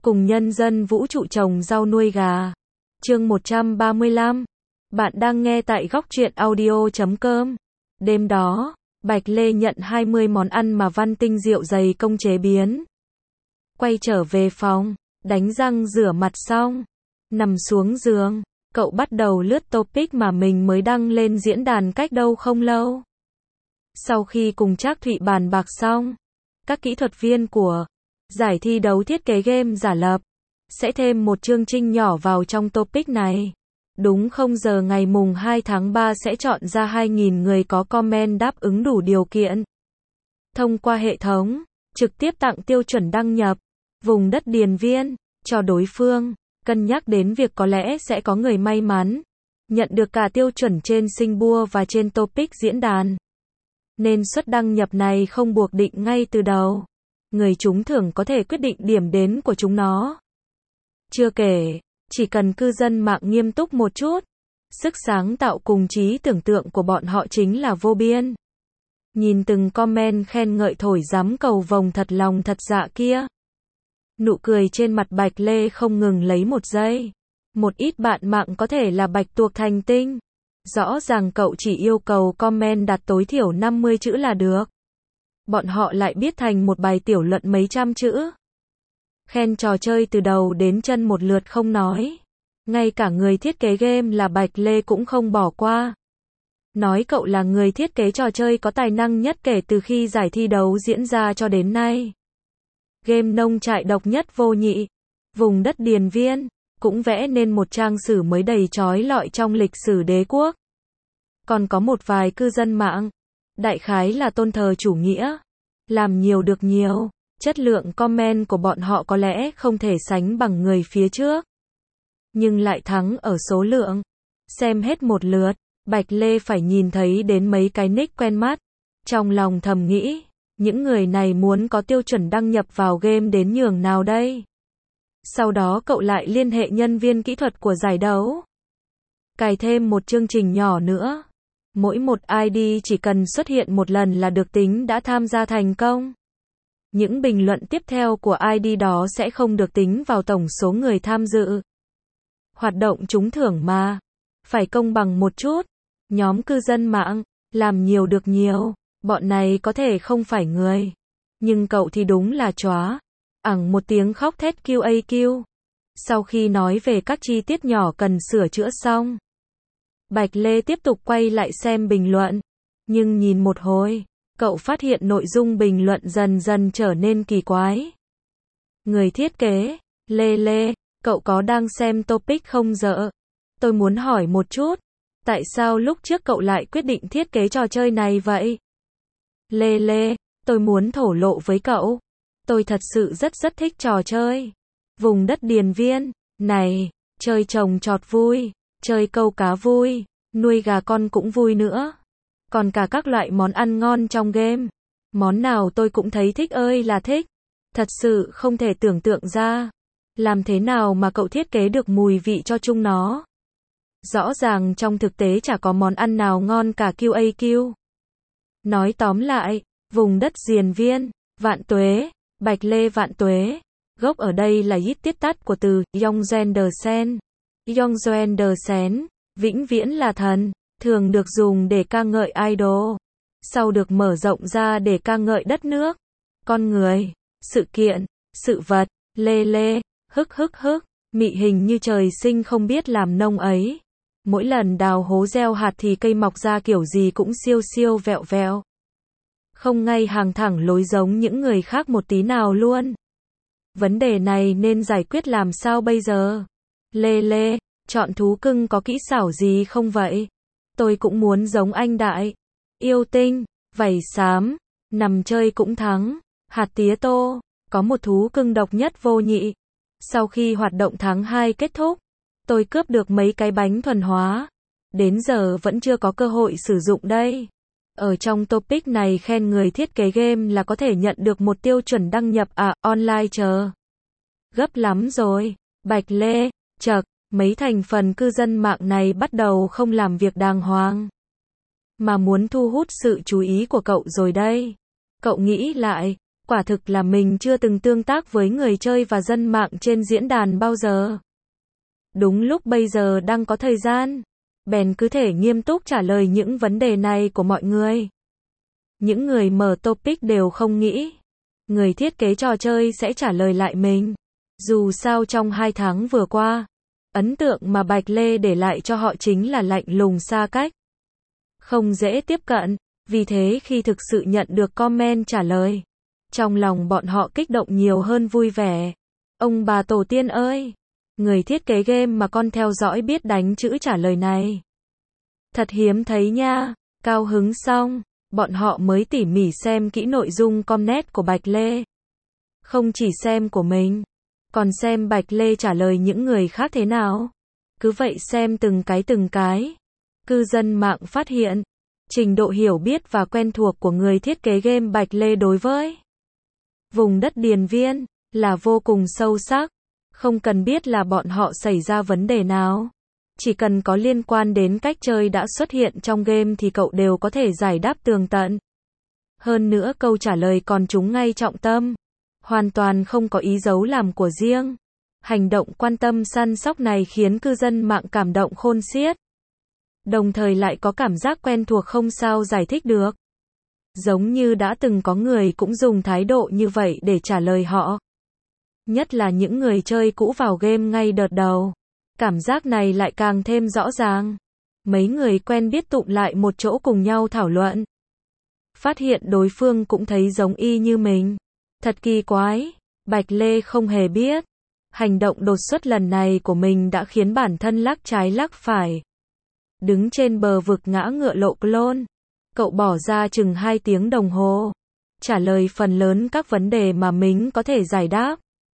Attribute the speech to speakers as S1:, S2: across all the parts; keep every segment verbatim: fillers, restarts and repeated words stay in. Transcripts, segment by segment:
S1: cùng nhân dân vũ trụ trồng rau nuôi gà. Chương một trăm ba mươi lăm. Bạn đang nghe tại góc truyện audio chấm com. Đêm đó, Bạch Lê nhận hai mươi món ăn mà Văn Tinh rượu dày công chế biến. Quay trở về phòng, đánh răng rửa mặt xong, nằm xuống giường, cậu bắt đầu lướt topic mà mình mới đăng lên diễn đàn cách đâu không lâu. Sau khi cùng Trác Thụy bàn bạc xong, các kỹ thuật viên của giải thi đấu thiết kế game giả lập sẽ thêm một chương trình nhỏ vào trong topic này. Đúng không giờ ngày mùng hai tháng ba sẽ chọn ra hai nghìn người có comment đáp ứng đủ điều kiện. Thông qua hệ thống, trực tiếp tặng tiêu chuẩn đăng nhập, vùng đất điền viên, cho đối phương. Cân nhắc đến việc có lẽ sẽ có người may mắn nhận được cả tiêu chuẩn trên sinh bua và trên topic diễn đàn, nên suất đăng nhập này không buộc định ngay từ đầu. Người trúng thưởng có thể quyết định điểm đến của chúng nó. Chưa kể, chỉ cần cư dân mạng nghiêm túc một chút, sức sáng tạo cùng trí tưởng tượng của bọn họ chính là vô biên. Nhìn từng comment khen ngợi thổi dám cầu vồng thật lòng thật dạ kia, nụ cười trên mặt Bạch Lê không ngừng lấy một giây. Một ít bạn mạng có thể là bạch tuộc thành tinh. Rõ ràng cậu chỉ yêu cầu comment đạt tối thiểu năm mươi chữ là được. Bọn họ lại biết thành một bài tiểu luận mấy trăm chữ. Khen trò chơi từ đầu đến chân một lượt không nói. Ngay cả người thiết kế game là Bạch Lê cũng không bỏ qua. Nói cậu là người thiết kế trò chơi có tài năng nhất kể từ khi giải thi đấu diễn ra cho đến nay. Game nông trại độc nhất vô nhị, vùng đất điền viên, cũng vẽ nên một trang sử mới đầy chói lọi trong lịch sử đế quốc. Còn có một vài cư dân mạng, đại khái là tôn thờ chủ nghĩa, làm nhiều được nhiều, chất lượng comment của bọn họ có lẽ không thể sánh bằng người phía trước, nhưng lại thắng ở số lượng. Xem hết một lượt, Bạch Lê phải nhìn thấy đến mấy cái nick quen mắt, trong lòng thầm nghĩ, những người này muốn có tiêu chuẩn đăng nhập vào game đến nhường nào đây? Sau đó cậu lại liên hệ nhân viên kỹ thuật của giải đấu, cài thêm một chương trình nhỏ nữa. Mỗi một i đê chỉ cần xuất hiện một lần là được tính đã tham gia thành công. Những bình luận tiếp theo của i đê đó sẽ không được tính vào tổng số người tham dự. Hoạt động trúng thưởng mà, phải công bằng một chút. Nhóm cư dân mạng, làm nhiều được nhiều, bọn này có thể không phải người, nhưng cậu thì đúng là chóa. Ẳng một tiếng khóc thét quy a quy. Sau khi nói về các chi tiết nhỏ cần sửa chữa xong, Bạch Lê tiếp tục quay lại xem bình luận. Nhưng nhìn một hồi, cậu phát hiện nội dung bình luận dần dần trở nên kỳ quái. Người thiết kế, Lê Lê, cậu có đang xem topic không dợ? Tôi muốn hỏi một chút, tại sao lúc trước cậu lại quyết định thiết kế trò chơi này vậy? Lê Lê, tôi muốn thổ lộ với cậu. Tôi thật sự rất rất thích trò chơi vùng đất điền viên này, chơi trồng trọt vui, chơi câu cá vui, nuôi gà con cũng vui nữa. Còn cả các loại món ăn ngon trong game, món nào tôi cũng thấy thích ơi là thích. Thật sự không thể tưởng tượng ra, làm thế nào mà cậu thiết kế được mùi vị cho chúng nó. Rõ ràng trong thực tế chả có món ăn nào ngon cả quy a quy. Nói tóm lại, vùng đất điền viên, vạn tuế, Bạch Lê vạn tuế. Gốc ở đây là ít tiết tắt của từ Yongzhen. Yongzhen, vĩnh viễn là thần, thường được dùng để ca ngợi idol, sau được mở rộng ra để ca ngợi đất nước, con người, sự kiện, sự vật. Lê Lê, hức hức hức, mị hình như trời sinh không biết làm nông ấy. Mỗi lần đào hố gieo hạt thì cây mọc ra kiểu gì cũng siêu siêu vẹo vẹo. Không ngay hàng thẳng lối giống những người khác một tí nào luôn. Vấn đề này nên giải quyết làm sao bây giờ? Lê Lê, chọn thú cưng có kỹ xảo gì không vậy? Tôi cũng muốn giống anh Đại. Yêu tinh, vảy xám, nằm chơi cũng thắng. Hạt tía tô, có một thú cưng độc nhất vô nhị. Sau khi hoạt động tháng hai kết thúc, tôi cướp được mấy cái bánh thuần hóa. Đến giờ vẫn chưa có cơ hội sử dụng đây. Ở trong topic này khen người thiết kế game là có thể nhận được một tiêu chuẩn đăng nhập à, online chờ. Gấp lắm rồi. Bạch Lê, chậc, mấy thành phần cư dân mạng này bắt đầu không làm việc đàng hoàng, mà muốn thu hút sự chú ý của cậu rồi đây. Cậu nghĩ lại, Quả thực là mình chưa từng tương tác với người chơi và dân mạng trên diễn đàn bao giờ. Đúng lúc bây giờ đang có thời gian, bèn cứ thể nghiêm túc trả lời những vấn đề này của mọi người. Những người mở topic đều không nghĩ người thiết kế trò chơi sẽ trả lời lại mình. Dù sao trong hai tháng vừa qua, ấn tượng mà Bạch Lê để lại cho họ chính là lạnh lùng xa cách, không dễ tiếp cận. Vì thế khi thực sự nhận được comment trả lời, trong lòng bọn họ kích động nhiều hơn vui vẻ. Ông bà tổ tiên ơi! Người thiết kế game mà con theo dõi biết đánh chữ trả lời này. Thật hiếm thấy nha. Cao hứng xong, bọn họ mới tỉ mỉ xem kỹ nội dung comment của Bạch Lê. Không chỉ xem của mình, còn xem Bạch Lê trả lời những người khác thế nào. Cứ vậy xem từng cái từng cái. Cư dân mạng phát hiện, trình độ hiểu biết và quen thuộc của người thiết kế game Bạch Lê đối với vùng đất Điền Viên là vô cùng sâu sắc. Không cần biết là bọn họ xảy ra vấn đề nào, chỉ cần có liên quan đến cách chơi đã xuất hiện trong game thì cậu đều có thể giải đáp tường tận. Hơn nữa câu trả lời còn trúng ngay trọng tâm, hoàn toàn không có ý giấu làm của riêng. Hành động quan tâm săn sóc này khiến cư dân mạng cảm động khôn xiết, đồng thời lại có cảm giác quen thuộc không sao giải thích được. Giống như đã từng có người cũng dùng thái độ như vậy để trả lời họ. Nhất là những người chơi cũ vào game ngay đợt đầu. Cảm giác này lại càng thêm rõ ràng. Mấy người quen biết tụm lại một chỗ cùng nhau thảo luận. Phát hiện đối phương cũng thấy giống y như mình. Thật kỳ quái. Bạch Lê không hề biết. Hành động đột xuất lần này của mình đã khiến bản thân lắc trái lắc phải. Đứng trên bờ vực ngã ngựa lộ clone. Cậu bỏ ra chừng hai tiếng đồng hồ. Trả lời phần lớn các vấn đề mà mình có thể giải đáp.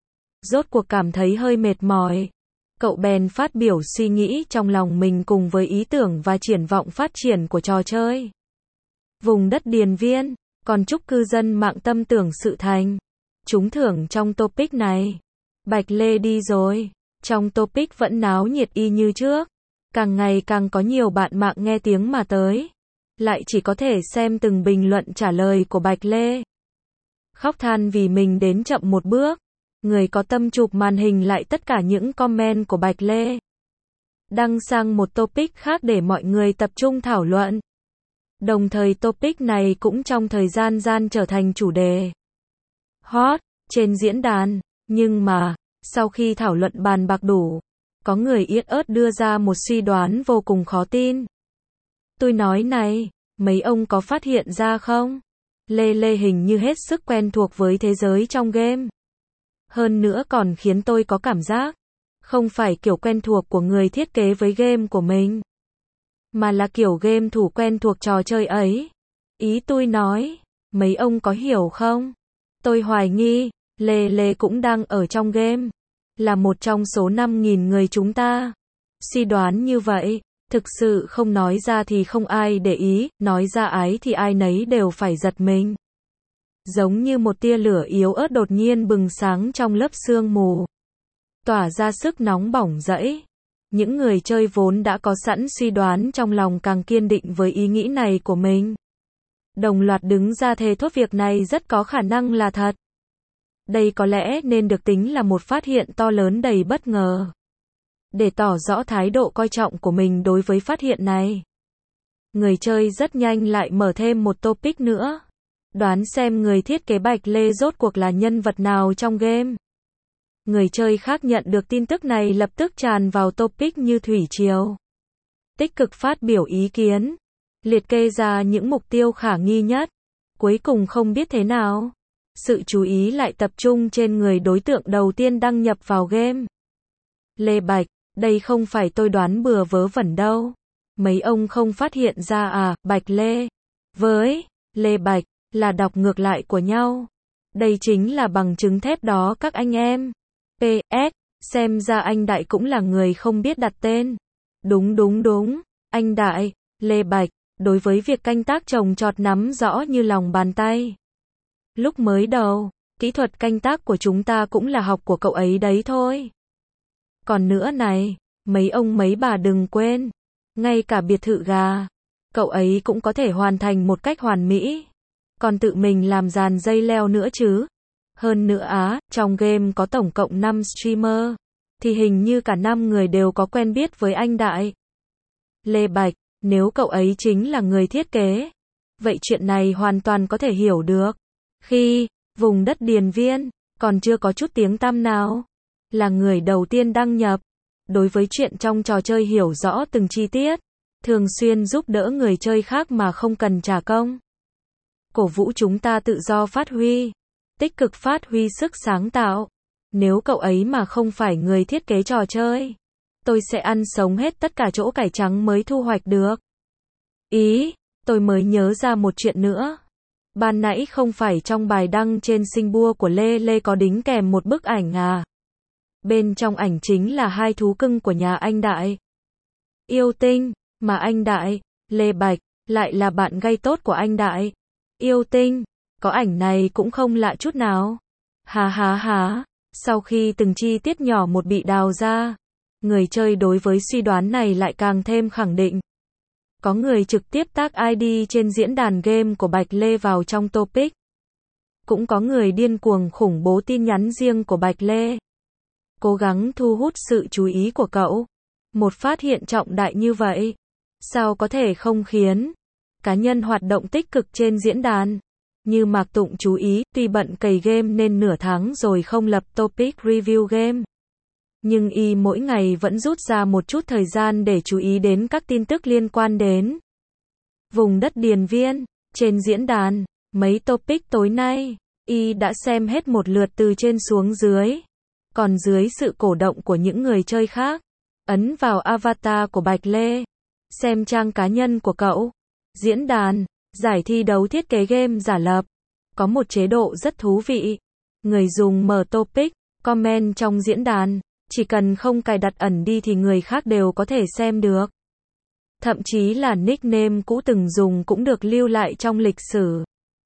S1: Rốt cuộc cảm thấy hơi mệt mỏi. Cậu bèn phát biểu suy nghĩ trong lòng mình cùng với ý tưởng và triển vọng phát triển của trò chơi. Vùng đất Điền Viên, còn chúc cư dân mạng tâm tưởng sự thành. Trúng thưởng trong topic này. Bạch Lê đi rồi. Trong topic vẫn náo nhiệt y như trước. Càng ngày càng có nhiều bạn mạng nghe tiếng mà tới. Lại chỉ có thể xem từng bình luận trả lời của Bạch Lê. Khóc than vì mình đến chậm một bước. Người có tâm chụp màn hình lại tất cả những comment của Bạch Lê. Đăng sang một topic khác để mọi người tập trung thảo luận. Đồng thời topic này cũng trong thời gian gian trở thành chủ đề hot trên diễn đàn. Nhưng mà, sau khi thảo luận bàn bạc đủ, có người yết ớt đưa ra một suy đoán vô cùng khó tin. Tôi nói này, mấy ông có phát hiện ra không? Lê Lê hình như hết sức quen thuộc với thế giới trong game. Hơn nữa còn khiến tôi có cảm giác, không phải kiểu quen thuộc của người thiết kế với game của mình, mà là kiểu game thủ quen thuộc trò chơi ấy. Ý tôi nói, mấy ông có hiểu không? Tôi hoài nghi, Lê Lê cũng đang ở trong game, là một trong số năm nghìn người chúng ta. Suy đoán như vậy, thực sự không nói ra thì không ai để ý, nói ra ái thì ai nấy đều phải giật mình. Giống như một tia lửa yếu ớt đột nhiên bừng sáng trong lớp sương mù, tỏa ra sức nóng bỏng rẫy. Những người chơi vốn đã có sẵn suy đoán trong lòng càng kiên định với ý nghĩ này của mình. Đồng loạt đứng ra thề thốt việc này rất có khả năng là thật. Đây có lẽ nên được tính là một phát hiện to lớn đầy bất ngờ. Để tỏ rõ thái độ coi trọng của mình đối với phát hiện này, người chơi rất nhanh lại mở thêm một topic nữa. Đoán xem người thiết kế Bạch Lê rốt cuộc là nhân vật nào trong game. Người chơi khác nhận được tin tức này lập tức tràn vào topic như thủy triều. Tích cực phát biểu ý kiến, liệt kê ra những mục tiêu khả nghi nhất. Cuối cùng không biết thế nào, sự chú ý lại tập trung trên người đối tượng đầu tiên đăng nhập vào game. Lê Bạch, đây không phải tôi đoán bừa vớ vẩn đâu. Mấy ông không phát hiện ra à? Bạch Lê với Lê Bạch là đọc ngược lại của nhau. Đây chính là bằng chứng thép đó các anh em. pê ét, xem ra anh Đại cũng là người không biết đặt tên. Đúng đúng đúng, anh Đại, Lê Bạch, đối với việc canh tác trồng trọt nắm rõ như lòng bàn tay. Lúc mới đầu, kỹ thuật canh tác của chúng ta cũng là học của cậu ấy đấy thôi. Còn nữa này, mấy ông mấy bà đừng quên, ngay cả biệt thự gà, cậu ấy cũng có thể hoàn thành một cách hoàn mỹ. còn tự mình làm dàn dây leo nữa chứ. Hơn nữa á, trong game có tổng cộng năm streamer, thì hình như cả năm người đều có quen biết với anh Đại. Lê Bạch, nếu cậu ấy chính là người thiết kế, vậy chuyện này hoàn toàn có thể hiểu được. Khi vùng đất Điền Viên còn chưa có chút tiếng tăm nào, là người đầu tiên đăng nhập. Đối với chuyện trong trò chơi hiểu rõ từng chi tiết, thường xuyên giúp đỡ người chơi khác mà không cần trả công. Cổ vũ chúng ta tự do phát huy, tích cực phát huy sức sáng tạo. Nếu cậu ấy mà không phải người thiết kế trò chơi, tôi sẽ ăn sống hết tất cả chỗ cải trắng mới thu hoạch được. Ý, tôi mới nhớ ra một chuyện nữa. Ban nãy không phải trong bài đăng trên Singapore của Lê Lê có đính kèm một bức ảnh à? Bên trong ảnh chính là hai thú cưng của nhà anh Đại. Yêu Tinh, mà anh Đại, Lê Bạch, lại là bạn gay tốt của anh Đại. Yêu Tinh, có ảnh này cũng không lạ chút nào. Hà hà hà, sau khi từng chi tiết nhỏ một bị đào ra, người chơi đối với suy đoán này lại càng thêm khẳng định. Có người trực tiếp tag i đê trên diễn đàn game của Bạch Lê vào trong topic. Cũng có người điên cuồng khủng bố tin nhắn riêng của Bạch Lê. Cố gắng thu hút sự chú ý của cậu. Một phát hiện trọng đại như vậy, sao có thể không khiến cá nhân hoạt động tích cực trên diễn đàn như Mạc Tụng chú ý, tuy bận cày game nên nửa tháng rồi không lập topic review game. Nhưng y mỗi ngày vẫn rút ra một chút thời gian để chú ý đến các tin tức liên quan đến vùng đất Điền Viên. Trên diễn đàn, mấy topic tối nay, y đã xem hết một lượt từ trên xuống dưới. Còn dưới sự cổ động của những người chơi khác, ấn vào avatar của Bạch Lê, xem trang cá nhân của cậu. Diễn đàn, giải thi đấu thiết kế game giả lập. Có một chế độ rất thú vị. Người dùng mở topic, comment trong diễn đàn. Chỉ cần không cài đặt ẩn đi thì người khác đều có thể xem được. Thậm chí là nickname cũ từng dùng cũng được lưu lại trong lịch sử.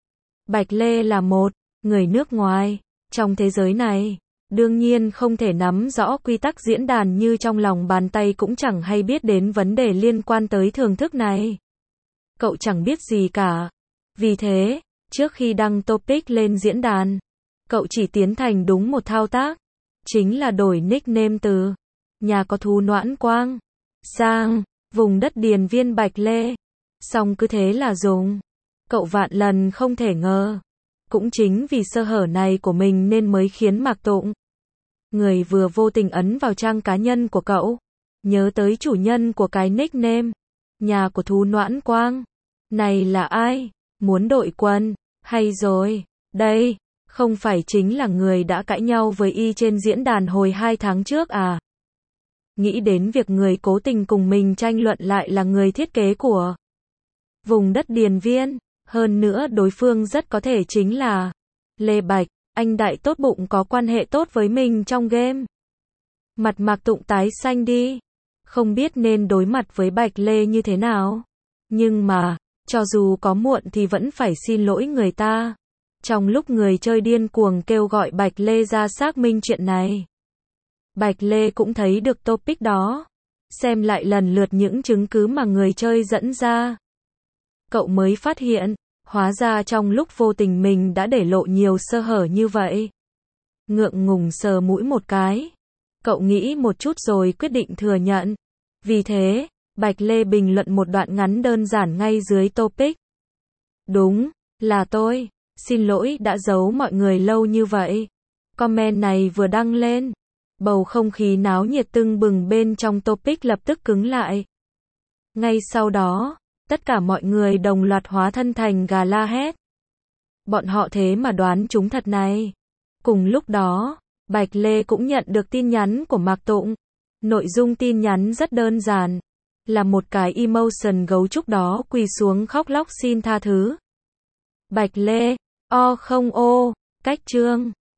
S1: Bạch Lê là một người nước ngoài. Trong thế giới này, đương nhiên không thể nắm rõ quy tắc diễn đàn như trong lòng bàn tay, cũng chẳng hay biết đến vấn đề liên quan tới thưởng thức này. Cậu chẳng biết gì cả. Vì thế, trước khi đăng topic lên diễn đàn, cậu chỉ tiến hành đúng một thao tác. Chính là đổi nickname từ nhà có thú Noãn Quang sang vùng đất Điền Viên Bạch Lê. Xong cứ thế là dùng. Cậu vạn lần không thể ngờ. Cũng chính vì sơ hở này của mình nên mới khiến Mạc Tụng, người vừa vô tình ấn vào trang cá nhân của cậu, nhớ tới chủ nhân của cái nickname nhà của thú Noãn Quang này là ai. Muốn đội quân, hay rồi, đây, không phải chính là người đã cãi nhau với y trên diễn đàn hồi hai tháng trước à? Nghĩ đến việc người cố tình cùng mình tranh luận lại là người thiết kế của vùng đất Điền Viên, hơn nữa đối phương rất có thể chính là Lê Bạch, anh Đại tốt bụng có quan hệ tốt với mình trong game. Mặt Mạc Tụng tái xanh đi, không biết nên đối mặt với Bạch Lê như thế nào. Nhưng mà, cho dù có muộn thì vẫn phải xin lỗi người ta. Trong lúc người chơi điên cuồng kêu gọi Bạch Lê ra xác minh chuyện này, Bạch Lê cũng thấy được topic đó. Xem lại lần lượt những chứng cứ mà người chơi dẫn ra, cậu mới phát hiện, hóa ra trong lúc vô tình mình đã để lộ nhiều sơ hở như vậy. Ngượng ngùng sờ mũi một cái. Cậu nghĩ một chút rồi quyết định thừa nhận. Vì thế, Bạch Lê bình luận một đoạn ngắn đơn giản ngay dưới topic. Đúng, là tôi. Xin lỗi đã giấu mọi người lâu như vậy. Comment này vừa đăng lên, bầu không khí náo nhiệt tưng bừng bên trong topic lập tức cứng lại. Ngay sau đó, tất cả mọi người đồng loạt hóa thân thành gà la hét. Bọn họ thế mà đoán chúng thật này. Cùng lúc đó, Bạch Lê cũng nhận được tin nhắn của Mạc Tụng. Nội dung tin nhắn rất đơn giản, là một cái emotion gấu trúc đó quỳ xuống khóc lóc xin tha thứ. Bạch Lê, o không ô, cách chương.